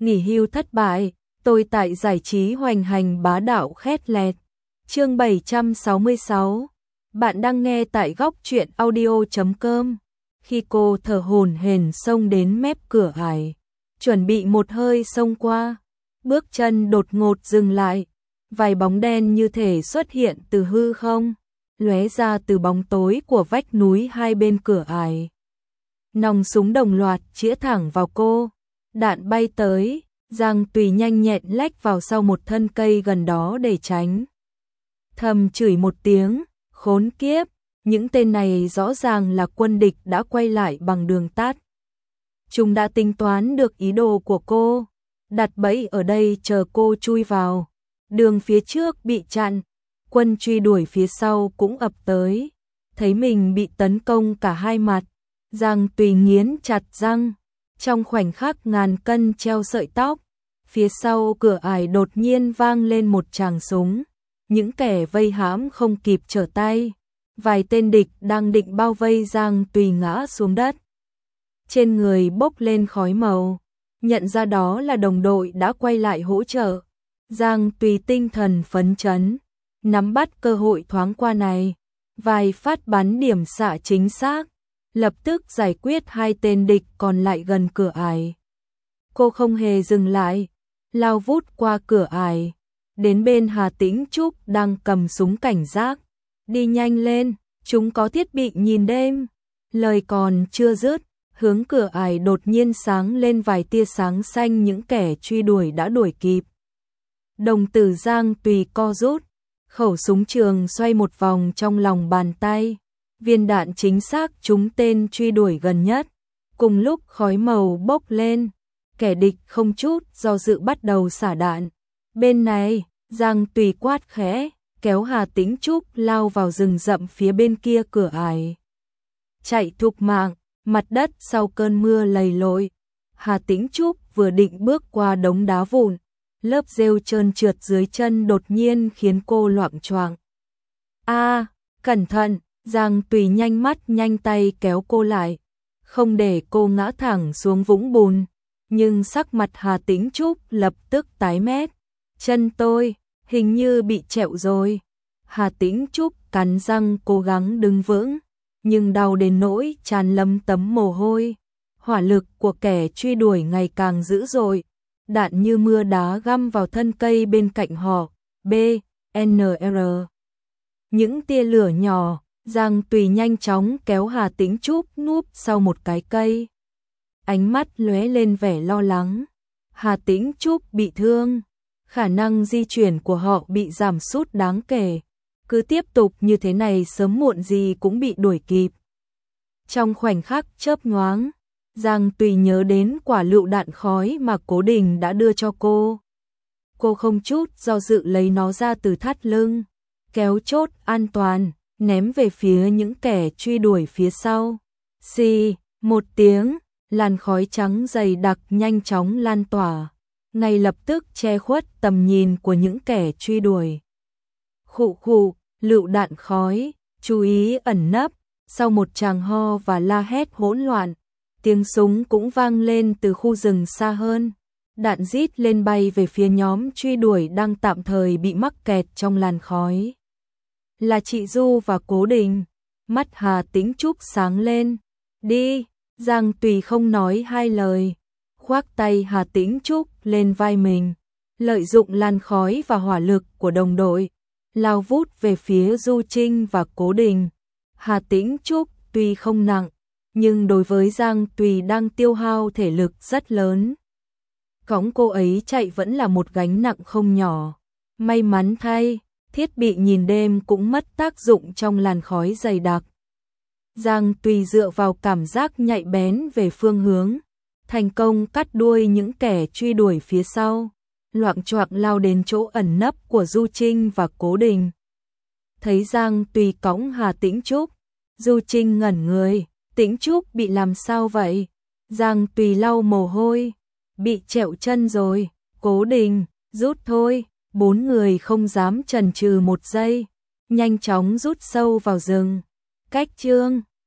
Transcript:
nghỉ hưu thất bại, tôi tại giải trí hoành hành bá đạo khét lẹt. Chương 766. Bạn đang nghe tại góc truyện audio.com. Khi cô thở hổn hển xông đến mép cửa ải, chuẩn bị một hơi xông qua, bước chân đột ngột dừng lại, vài bóng đen như thể xuất hiện từ hư không, lóe ra từ bóng tối của vách núi hai bên cửa ải. Nòng súng đồng loạt chĩa thẳng vào cô, đạn bay tới, Giang Tùy nhanh nhẹn lách vào sau một thân cây gần đó để tránh. Thầm chửi một tiếng, khốn kiếp, những tên này rõ ràng là quân địch đã quay lại bằng đường tắt. Chúng đã tính toán được ý đồ của cô, đặt bẫy ở đây chờ cô chui vào. Đường phía trước bị chặn, quân truy đuổi phía sau cũng ập tới. Thấy mình bị tấn công cả hai mặt, Giang Tùy nghiến chặt răng. Trong khoảnh khắc ngàn cân treo sợi tóc, phía sau cửa ải đột nhiên vang lên một tràng súng. Những kẻ vây hãm không kịp trở tay, vài tên địch đang định bao vây Giang Tùy ngã xuống đất. Trên người bốc lên khói màu, nhận ra đó là đồng đội đã quay lại hỗ trợ. Giang Tùy tinh thần phấn chấn, nắm bắt cơ hội thoáng qua này, vài phát bắn điểm xạ chính xác, lập tức giải quyết hai tên địch còn lại gần cửa ải. Cô không hề dừng lại, lao vút qua cửa ải, đến bên Hà Tĩnh Trúc đang cầm súng cảnh giác. Đi nhanh lên, chúng có thiết bị nhìn đêm. Lời còn chưa dứt, hướng cửa ải đột nhiên sáng lên vài tia sáng xanh, những kẻ truy đuổi đã đuổi kịp. Đồng tử Giang Tùy co rút, khẩu súng trường xoay một vòng trong lòng bàn tay. Viên đạn chính xác trúng tên truy đuổi gần nhất. Cùng lúc khói màu bốc lên, kẻ địch không chút do dự bắt đầu xả đạn. Bên này, Giang Tùy quát khẽ, kéo Hà Tĩnh Trúc lao vào rừng rậm phía bên kia cửa ải. Chạy thục mạng, mặt đất sau cơn mưa lầy lội. Hà Tĩnh Trúc vừa định bước qua đống đá vụn, lớp rêu trơn trượt dưới chân đột nhiên khiến cô loạng choạng. Cẩn thận! Giang Tùy nhanh mắt nhanh tay kéo cô lại, không để cô ngã thẳng xuống vũng bùn. Nhưng sắc mặt Hà Tĩnh Trúc lập tức tái mét. Chân tôi, hình như bị trẹo rồi. Hà Tĩnh Trúc cắn răng cố gắng đứng vững, nhưng đau đến nỗi tràn lấm tấm mồ hôi. Hỏa lực của kẻ truy đuổi ngày càng dữ dội, đạn như mưa đá găm vào thân cây bên cạnh họ. BNR. Những tia lửa nhỏ, Giang Tùy nhanh chóng kéo Hà Tĩnh Trúc núp sau một cái cây. Ánh mắt lóe lên vẻ lo lắng. Hà Tĩnh Trúc bị thương, khả năng di chuyển của họ bị giảm sút đáng kể. Cứ tiếp tục như thế này sớm muộn gì cũng bị đuổi kịp. Trong khoảnh khắc chớp nhoáng, Giang Tùy nhớ đến quả lựu đạn khói mà Cố Đình đã đưa cho cô. Cô không chút do dự lấy nó ra từ thắt lưng, kéo chốt an toàn, ném về phía những kẻ truy đuổi phía sau. Xì, một tiếng, làn khói trắng dày đặc nhanh chóng lan tỏa, ngay lập tức che khuất tầm nhìn của những kẻ truy đuổi. Khụ khụ, lựu đạn khói, chú ý ẩn nấp. Sau một tràng ho và la hét hỗn loạn, tiếng súng cũng vang lên từ khu rừng xa hơn. Đạn rít lên bay về phía nhóm truy đuổi đang tạm thời bị mắc kẹt trong làn khói. Là chị Du và Cố Đình. Mắt Hà Tĩnh Trúc sáng lên. Đi! Giang Tùy không nói hai lời, khoác tay Hà Tĩnh Trúc lên vai mình, lợi dụng làn khói và hỏa lực của đồng đội, lao vút về phía Du Trinh và Cố Đình. Hà Tĩnh Trúc tuy không nặng, nhưng đối với Giang Tùy đang tiêu hao thể lực rất lớn. Cõng cô ấy chạy vẫn là một gánh nặng không nhỏ. May mắn thay, thiết bị nhìn đêm cũng mất tác dụng trong làn khói dày đặc. Giang Tùy dựa vào cảm giác nhạy bén về phương hướng, thành công cắt đuôi những kẻ truy đuổi phía sau, loạng choạng lao đến chỗ ẩn nấp của Du Trinh và Cố Đình. Thấy Giang Tùy cõng Hà Tĩnh Trúc, Du Trinh ngẩn người. Tĩnh Trúc bị làm sao vậy? Giang Tùy lau mồ hôi. Bị trẹo chân rồi. Cố Đình, rút thôi. 4 người không dám chần chừ một giây, nhanh chóng rút sâu vào rừng. Cách chương